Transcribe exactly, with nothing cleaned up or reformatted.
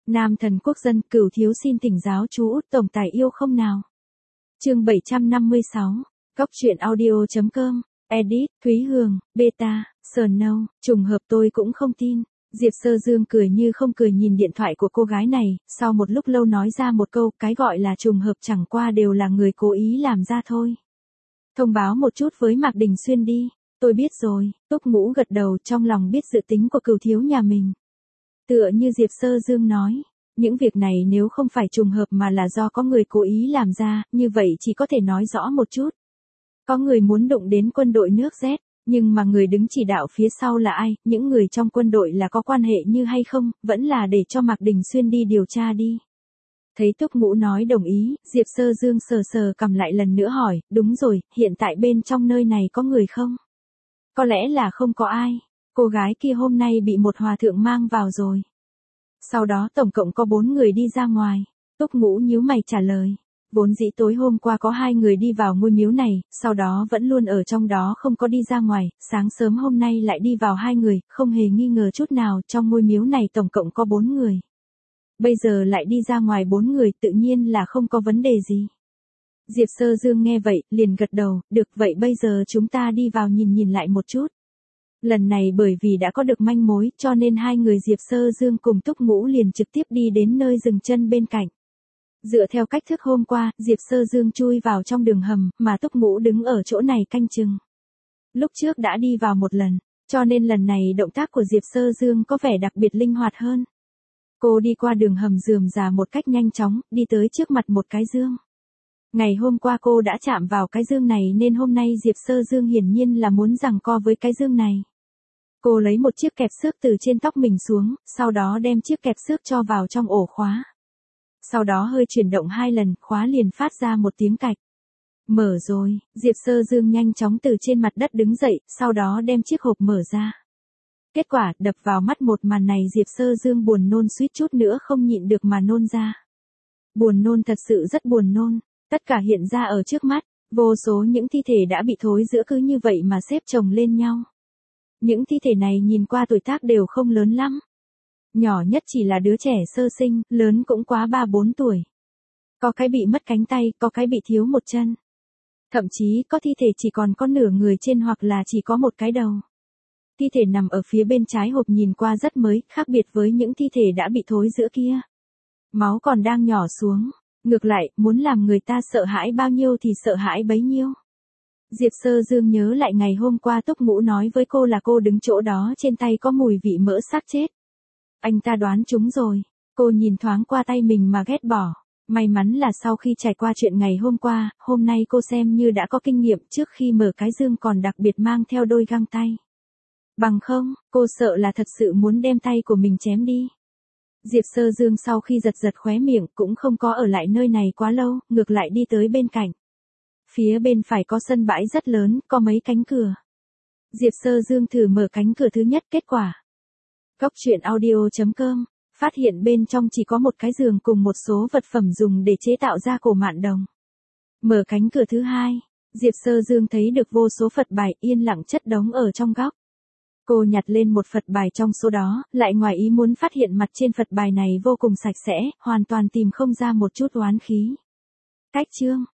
Nam thần quốc dân, Cửu thiếu xin thỉnh giáo chú Út tổng tài yêu không nào. Chương bảy trăm năm mươi sáu. Góc truyện audio.com. Edit, Thúy Hường, Beta, Snow, trùng hợp tôi cũng không tin. Diệp Sơ Dương cười như không cười nhìn điện thoại của cô gái này, sau một lúc lâu nói ra một câu, cái gọi là trùng hợp chẳng qua đều là người cố ý làm ra thôi. Thông báo một chút với Mạc Đình Xuyên đi. Tôi biết rồi, Túc Ngũ gật đầu, trong lòng biết dự tính của Cửu thiếu nhà mình. Tựa như Diệp Sơ Dương nói, những việc này nếu không phải trùng hợp mà là do có người cố ý làm ra, như vậy chỉ có thể nói rõ một chút. Có người muốn đụng đến quân đội nước Z, nhưng mà người đứng chỉ đạo phía sau là ai, những người trong quân đội là có quan hệ như hay không, vẫn là để cho Mạc Đình Xuyên đi điều tra đi. Thấy Túc Ngũ nói đồng ý, Diệp Sơ Dương sờ sờ cầm lại lần nữa hỏi, đúng rồi, hiện tại bên trong nơi này có người không? Có lẽ là không có ai, cô gái kia hôm nay bị một hòa thượng mang vào rồi. Sau đó tổng cộng có bốn người đi ra ngoài. Túc Ngũ nhíu mày trả lời. Vốn dĩ tối hôm qua có hai người đi vào ngôi miếu này, sau đó vẫn luôn ở trong đó không có đi ra ngoài, sáng sớm hôm nay lại đi vào hai người, không hề nghi ngờ chút nào, trong ngôi miếu này tổng cộng có bốn người. Bây giờ lại đi ra ngoài bốn người, tự nhiên là không có vấn đề gì. Diệp Sơ Dương nghe vậy, liền gật đầu, được vậy bây giờ chúng ta đi vào nhìn nhìn lại một chút. Lần này bởi vì đã có được manh mối, cho nên hai người Diệp Sơ Dương cùng Túc Ngũ liền trực tiếp đi đến nơi dừng chân bên cạnh. Dựa theo cách thức hôm qua, Diệp Sơ Dương chui vào trong đường hầm, mà Túc Ngũ đứng ở chỗ này canh chừng. Lúc trước đã đi vào một lần, cho nên lần này động tác của Diệp Sơ Dương có vẻ đặc biệt linh hoạt hơn. Cô đi qua đường hầm rườm rà một cách nhanh chóng, đi tới trước mặt một cái dương. Ngày hôm qua cô đã chạm vào cái dương này nên hôm nay Diệp Sơ Dương hiển nhiên là muốn giằng co với cái dương này. Cô lấy một chiếc kẹp xước từ trên tóc mình xuống, sau đó đem chiếc kẹp xước cho vào trong ổ khóa. Sau đó hơi chuyển động hai lần, khóa liền phát ra một tiếng cạch. Mở rồi, Diệp Sơ Dương nhanh chóng từ trên mặt đất đứng dậy, sau đó đem chiếc hộp mở ra. Kết quả, đập vào mắt một màn này Diệp Sơ Dương buồn nôn suýt chút nữa không nhịn được mà nôn ra. Buồn nôn thật sự rất buồn nôn, tất cả hiện ra ở trước mắt, vô số những thi thể đã bị thối rữa cứ như vậy mà xếp chồng lên nhau. Những thi thể này nhìn qua tuổi tác đều không lớn lắm. Nhỏ nhất chỉ là đứa trẻ sơ sinh, lớn cũng quá ba bốn tuổi. Có cái bị mất cánh tay, có cái bị thiếu một chân. Thậm chí có thi thể chỉ còn có nửa người trên hoặc là chỉ có một cái đầu. Thi thể nằm ở phía bên trái hộp nhìn qua rất mới, khác biệt với những thi thể đã bị thối rữa kia. Máu còn đang nhỏ xuống, ngược lại, muốn làm người ta sợ hãi bao nhiêu thì sợ hãi bấy nhiêu. Diệp Sơ Dương nhớ lại ngày hôm qua Túc Ngũ nói với cô là cô đứng chỗ đó trên tay có mùi vị mỡ xác chết. Anh ta đoán trúng rồi, cô nhìn thoáng qua tay mình mà ghét bỏ. May mắn là sau khi trải qua chuyện ngày hôm qua, hôm nay cô xem như đã có kinh nghiệm trước khi mở cái dương còn đặc biệt mang theo đôi găng tay. Bằng không, cô sợ là thật sự muốn đem tay của mình chém đi. Diệp Sơ Dương sau khi giật giật khóe miệng cũng không có ở lại nơi này quá lâu, ngược lại đi tới bên cạnh. Phía bên phải có sân bãi rất lớn, có mấy cánh cửa. Diệp Sơ Dương thử mở cánh cửa thứ nhất, kết quả. Góc truyện audio.com, phát hiện bên trong chỉ có một cái giường cùng một số vật phẩm dùng để chế tạo ra cổ mạn đồng. Mở cánh cửa thứ hai, Diệp Sơ Dương thấy được vô số Phật bài yên lặng chất đống ở trong góc. Cô nhặt lên một Phật bài trong số đó, lại ngoài ý muốn phát hiện mặt trên Phật bài này vô cùng sạch sẽ, hoàn toàn tìm không ra một chút oán khí. Cách chương,